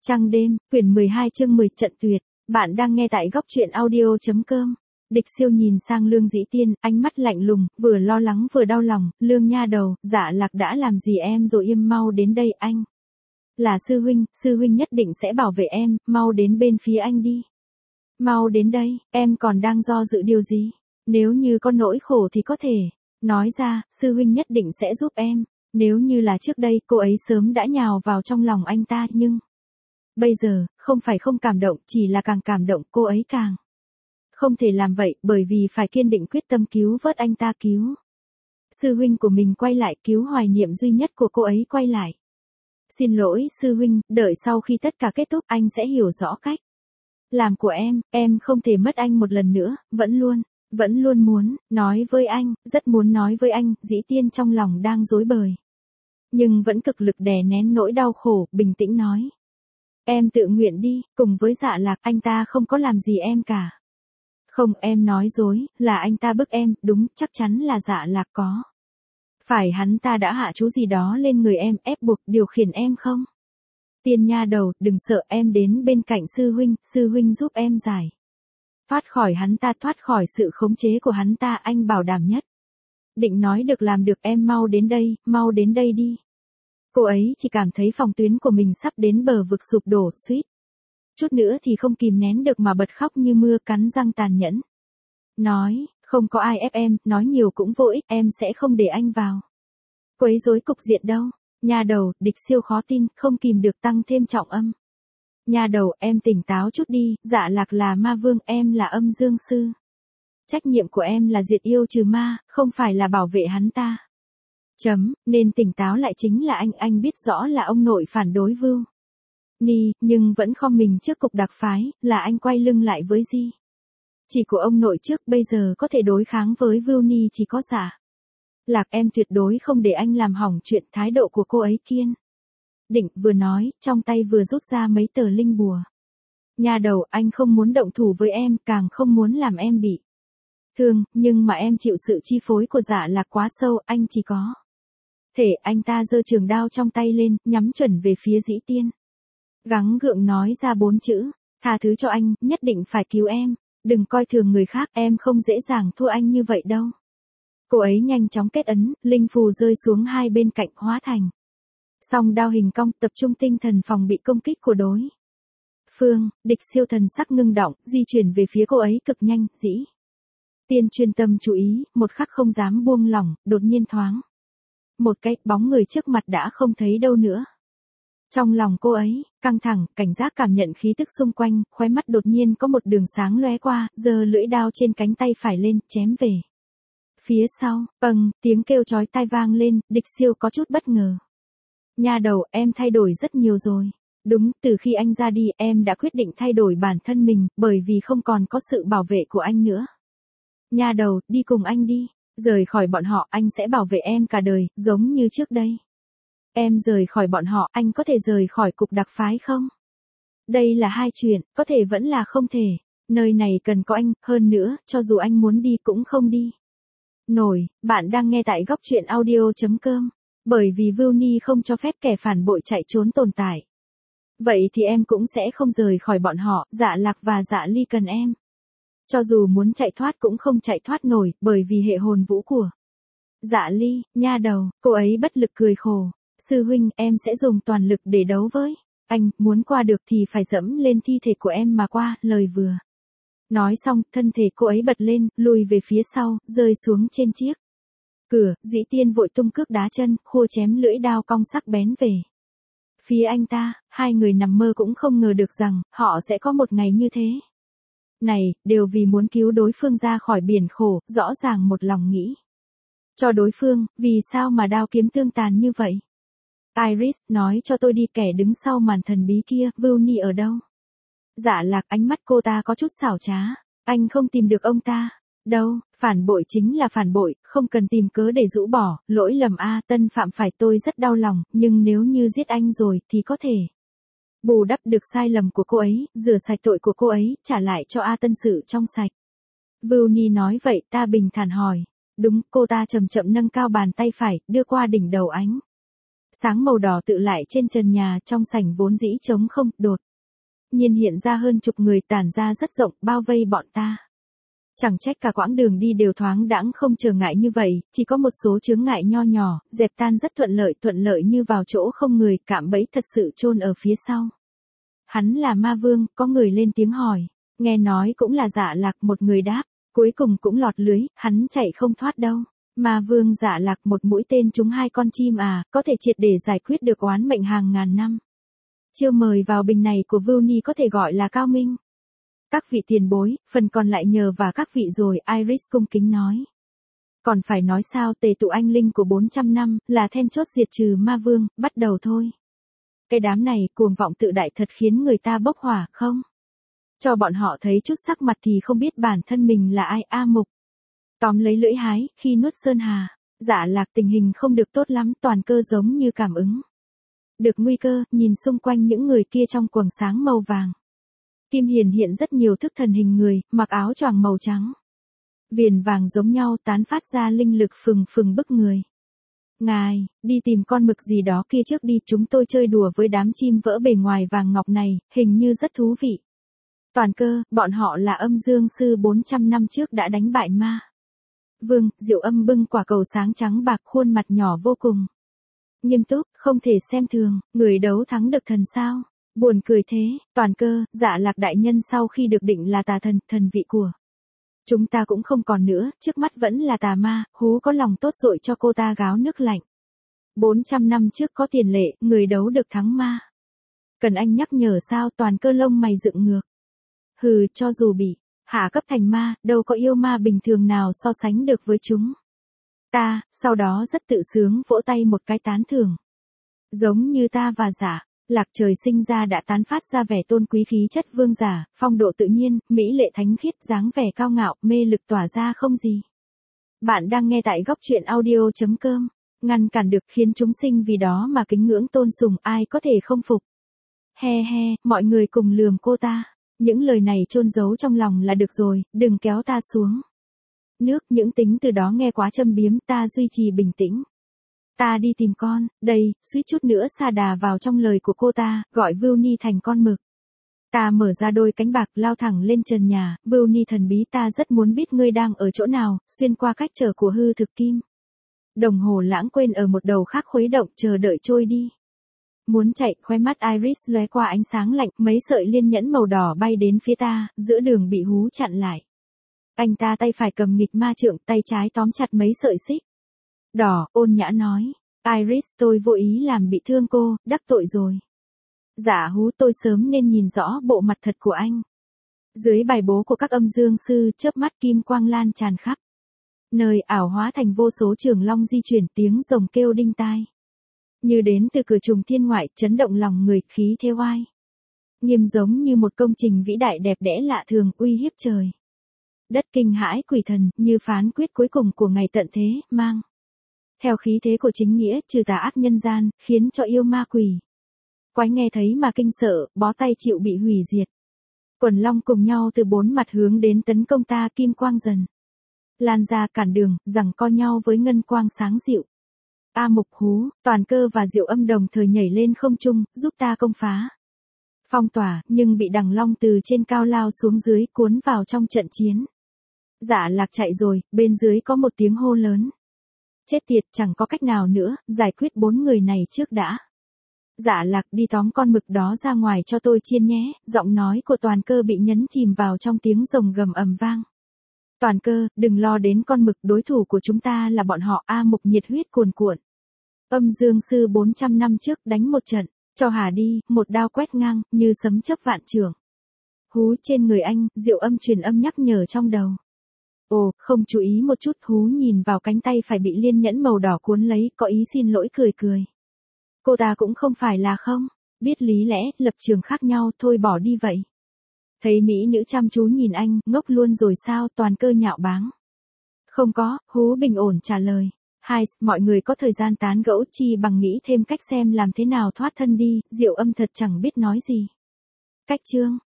Trăng đêm, quyển 12 chương 10 trận tuyệt. Bạn đang nghe tại góc truyện audio.com. Địch Siêu nhìn sang Lương Dĩ Tiên, ánh mắt lạnh lùng, vừa lo lắng vừa đau lòng. Lương nha đầu, Dạ Lạc đã làm gì em rồi, im mau đến đây anh. Là sư huynh nhất định sẽ bảo vệ em, mau đến bên phía anh đi. Mau đến đây, em còn đang do dự điều gì? Nếu như có nỗi khổ thì có thể nói ra, sư huynh nhất định sẽ giúp em. Nếu như là trước đây, cô ấy sớm đã nhào vào trong lòng anh ta, nhưng bây giờ, không phải không cảm động, chỉ là càng cảm động, cô ấy càng không thể làm vậy, bởi vì phải kiên định quyết tâm cứu vớt anh ta, cứu sư huynh của mình quay lại, cứu hoài niệm duy nhất của cô ấy quay lại. Xin lỗi sư huynh, đợi sau khi tất cả kết thúc anh sẽ hiểu rõ cách làm của em không thể mất anh một lần nữa, vẫn luôn muốn nói với anh, rất muốn nói với anh. Dĩ Tiên trong lòng đang rối bời, nhưng vẫn cực lực đè nén nỗi đau khổ, bình tĩnh nói. Em tự nguyện đi, cùng với Dạ Lạc, anh ta không có làm gì em cả. Không, em nói dối, là anh ta bức em, đúng, chắc chắn là Dạ Lạc có. Phải hắn ta đã hạ chú gì đó lên người em, ép buộc, điều khiển em không? Tiên nha đầu, đừng sợ, em đến bên cạnh sư huynh giúp em giải thoát khỏi hắn ta, thoát khỏi sự khống chế của hắn ta, anh bảo đảm nhất định nói được làm được. Em mau đến đây đi. Cô ấy chỉ cảm thấy phòng tuyến của mình sắp đến bờ vực sụp đổ, suýt chút nữa thì không kìm nén được mà bật khóc như mưa, cắn răng tàn nhẫn nói, không có ai ép em, nói nhiều cũng vô ích, em sẽ không để anh vào quấy rối cục diện đâu. Nha đầu, Địch Siêu khó tin, không kìm được tăng thêm trọng âm. Nha đầu, em tỉnh táo chút đi, Dạ Lạc là ma vương, em là âm dương sư. Trách nhiệm của em là diệt yêu trừ ma, không phải là bảo vệ hắn ta. Nên tỉnh táo lại, chính là anh biết rõ là ông nội phản đối Vưu Ni, nhưng vẫn khom mình trước cục đặc phái, là anh quay lưng lại với Di chỉ của ông nội trước, bây giờ có thể đối kháng với Vưu Ni chỉ có Dạ Lạc, em tuyệt đối không để anh làm hỏng chuyện. Thái độ của cô ấy kiên định, vừa nói, trong tay vừa rút ra mấy tờ linh bùa. Nha đầu, anh không muốn động thủ với em, càng không muốn làm em bị thương, nhưng mà em chịu sự chi phối của Dạ Lạc quá sâu, anh chỉ có thể. Anh ta giơ trường đao trong tay lên, nhắm chuẩn về phía Dĩ Tiên. Gắng gượng nói ra 4 chữ, tha thứ cho anh, nhất định phải cứu em. Đừng coi thường người khác, em không dễ dàng thua anh như vậy đâu. Cô ấy nhanh chóng kết ấn, linh phù rơi xuống hai bên cạnh, hóa thành song đao hình cong, tập trung tinh thần phòng bị công kích của đối phương. Địch Siêu thần sắc ngưng động, di chuyển về phía cô ấy cực nhanh. Dĩ Tiên chuyên tâm chú ý, một khắc không dám buông lỏng, đột nhiên thoáng một cái, bóng người trước mặt đã không thấy đâu nữa. Trong lòng cô ấy căng thẳng, cảnh giác cảm nhận khí tức xung quanh, khóe mắt đột nhiên có một đường sáng lóe qua, giơ lưỡi đao trên cánh tay phải lên, chém về phía sau. Tiếng kêu chói tai vang lên, Địch Siêu có chút bất ngờ. Nha đầu, em thay đổi rất nhiều rồi. Đúng, từ khi anh ra đi, em đã quyết định thay đổi bản thân mình, bởi vì không còn có sự bảo vệ của anh nữa. Nha đầu, đi cùng anh đi. Rời khỏi bọn họ, anh sẽ bảo vệ em cả đời, giống như trước đây. Em rời khỏi bọn họ, anh có thể rời khỏi cục đặc phái không? Đây là hai chuyện, có thể vẫn là không thể. Nơi này cần có anh, hơn nữa, cho dù anh muốn đi cũng không đi nổi. Bạn đang nghe tại góc truyện audio.com. Bởi vì Vưu Ni không cho phép kẻ phản bội chạy trốn tồn tại. Vậy thì em cũng sẽ không rời khỏi bọn họ. Dạ Lạc và Dạ Ly cần em. Cho dù muốn chạy thoát cũng không chạy thoát nổi, bởi vì hệ hồn vũ của Dạ Ly. Nha đầu, cô ấy bất lực cười khổ. Sư huynh, em sẽ dùng toàn lực để đấu với anh, muốn qua được thì phải dẫm lên thi thể của em mà qua. Lời vừa nói xong, thân thể cô ấy bật lên, lùi về phía sau, rơi xuống trên chiếc cửa. Dĩ Tiên vội tung cước đá chân, khua chém lưỡi đao cong sắc bén về phía anh ta. Hai người nằm mơ cũng không ngờ được rằng họ sẽ có một ngày như thế này, đều vì muốn cứu đối phương ra khỏi biển khổ. Rõ ràng một lòng nghĩ cho đối phương, vì sao mà đao kiếm tương tàn như vậy? Iris, nói cho tôi đi, kẻ đứng sau màn thần bí kia, Vưu Ni ở đâu? Dạ Lạc, ánh mắt cô ta có chút xảo trá. Anh không tìm được ông ta đâu, phản bội chính là phản bội, không cần tìm cớ để rũ bỏ. Lỗi lầm A Tân phạm phải, tôi rất đau lòng, nhưng nếu như giết anh rồi thì có thể bù đắp được sai lầm của cô ấy, rửa sạch tội của cô ấy, trả lại cho A Tân sự trong sạch. Vưu Ni nói vậy, ta bình thản hỏi. Đúng, cô ta chậm chậm nâng cao bàn tay phải, đưa qua đỉnh đầu ánh Sáng màu đỏ tự lại trên trần nhà, trong sảnh vốn dĩ trống không, đột nhiên hiện ra hơn chục người tản ra rất rộng, bao vây bọn ta. Chẳng trách cả quãng đường đi đều thoáng đãng không trở ngại như vậy, chỉ có một số chướng ngại nho nhỏ, dẹp tan rất thuận lợi như vào chỗ không người, cạm bẫy thật sự chôn ở phía sau. Hắn là ma vương, có người lên tiếng hỏi. Nghe nói cũng là Dạ Lạc, một người đáp. Cuối cùng cũng lọt lưới, hắn chạy không thoát đâu. Ma vương Dạ Lạc, một mũi tên trúng 2 con chim à, có thể triệt để giải quyết được oán mệnh hàng ngàn năm. Chiêu mời vào bình này của Vưu Ni có thể gọi là cao minh. Các vị tiền bối, phần còn lại nhờ và các vị rồi, Iris cung kính nói. Còn phải nói sao, tề tụ anh linh của 400 năm, là then chốt diệt trừ ma vương, bắt đầu thôi. Cái đám này, cuồng vọng tự đại thật khiến người ta bốc hỏa, không? Cho bọn họ thấy chút sắc mặt thì không biết bản thân mình là ai. A Mục tóm lấy lưỡi hái, khi nuốt sơn hà. Dạ Lạc, tình hình không được tốt lắm, toàn cơ giống như cảm ứng được nguy cơ, nhìn xung quanh những người kia trong quầng sáng màu vàng. Kim Hiền hiện rất nhiều thức thần hình người, mặc áo choàng màu trắng. Viền vàng giống nhau tán phát ra linh lực phừng bức người. Ngài, đi tìm con mực gì đó kia trước đi, chúng tôi chơi đùa với đám chim vỡ bề ngoài vàng ngọc này, hình như rất thú vị. Toàn cơ, bọn họ là Âm Dương Sư 400 năm trước đã đánh bại ma vương. Diệu Âm bưng quả cầu sáng trắng bạc, khuôn mặt nhỏ vô cùng nghiêm túc, không thể xem thường, người đấu thắng được thần sao? Buồn cười thế. Toàn cơ, Dạ Lạc đại nhân sau khi được định là tà thần, thần vị của chúng ta cũng không còn nữa, trước mắt vẫn là tà ma. Hú có lòng tốt dội cho cô ta gáo nước lạnh. 400 năm trước có tiền lệ, người đấu được thắng ma. Cần anh nhắc nhở sao? Toàn cơ lông mày dựng ngược. Hừ, cho dù bị hạ cấp thành ma, đâu có yêu ma bình thường nào so sánh được với chúng ta. Sau đó rất tự sướng vỗ tay một cái tán thưởng. Giống như ta và Dạ Lạc trời sinh ra đã tán phát ra vẻ tôn quý, khí chất vương giả, phong độ tự nhiên, mỹ lệ thánh khiết, dáng vẻ cao ngạo, mê lực tỏa ra không gì. Bạn đang nghe tại góc truyện audio.com. Ngăn cản được, khiến chúng sinh vì đó mà kính ngưỡng tôn sùng, ai có thể không phục. He he, mọi người cùng lườm cô ta. Những lời này chôn giấu trong lòng là được rồi, đừng kéo ta xuống nước. Những tính từ đó nghe quá châm biếm, ta duy trì bình tĩnh. Ta đi tìm con, đây, suýt chút nữa sa đà vào trong lời của cô ta, gọi Vưu Ni thành con mực. Ta mở ra đôi cánh bạc, lao thẳng lên trần nhà. Vưu Ni thần bí, ta rất muốn biết ngươi đang ở chỗ nào, xuyên qua cách trở của hư thực kim. Đồng hồ lãng quên ở một đầu khác khuấy động, chờ đợi trôi đi. Muốn chạy, khóe mắt Iris lóe qua ánh sáng lạnh, mấy sợi liên nhẫn màu đỏ bay đến phía ta, giữa đường bị hú chặn lại. Anh ta tay phải cầm nghịch ma trượng, tay trái tóm chặt mấy sợi xích đỏ, ôn nhã nói. Iris, tôi vô ý làm bị thương cô, đắc tội rồi. Dạ hú, tôi sớm nên nhìn rõ bộ mặt thật của anh. Dưới bài bố của các âm dương sư, chớp mắt kim quang lan tràn khắp nơi, ảo hóa thành vô số trường long di chuyển, tiếng rồng kêu đinh tai. Như đến từ cửa trùng thiên ngoại, chấn động lòng người, khí thế oai nghiêm giống như một công trình vĩ đại đẹp đẽ lạ thường, uy hiếp trời đất, kinh hãi quỷ thần, như phán quyết cuối cùng của ngày tận thế, mang theo khí thế của chính nghĩa, trừ tà ác nhân gian, khiến cho yêu ma quỷ quái nghe thấy mà kinh sợ, bó tay chịu bị hủy diệt. Quần long cùng nhau từ 4 mặt hướng đến tấn công ta, kim quang dần lan ra cản đường, giằng co nhau với ngân quang sáng dịu. A Mục, hú, toàn cơ và Diệu Âm đồng thời nhảy lên không trung, giúp ta công phá phong tỏa, nhưng bị đằng long từ trên cao lao xuống dưới, cuốn vào trong trận chiến. Dạ Lạc chạy rồi, bên dưới có một tiếng hô lớn. Chết tiệt, chẳng có cách nào nữa, giải quyết 4 người này trước đã. Dạ Lạc, đi tóm con mực đó ra ngoài cho tôi chiên nhé. Giọng nói của toàn cơ bị nhấn chìm vào trong tiếng rồng gầm ầm vang. Toàn cơ, đừng lo đến con mực, đối thủ của chúng ta là bọn họ. A Mục nhiệt huyết cuồn cuộn. Âm Dương Sư 400 năm trước đánh một trận, cho hà đi, một đao quét ngang, như sấm chớp vạn trượng. Hú trên người anh, Diệu Âm truyền âm nhắc nhở trong đầu. Ồ, không chú ý một chút. Hú nhìn vào cánh tay phải bị liên nhẫn màu đỏ cuốn lấy, có ý xin lỗi cười. Cô ta cũng không phải là không biết lý lẽ, lập trường khác nhau, thôi bỏ đi vậy. Thấy mỹ nữ chăm chú nhìn anh, ngốc luôn rồi sao? Toàn cơ nhạo báng. Không có, Hú bình ổn trả lời. Hai, mọi người có thời gian tán gẫu, chi bằng nghĩ thêm cách xem làm thế nào thoát thân đi. Diệu Âm thật chẳng biết nói gì. Cách chương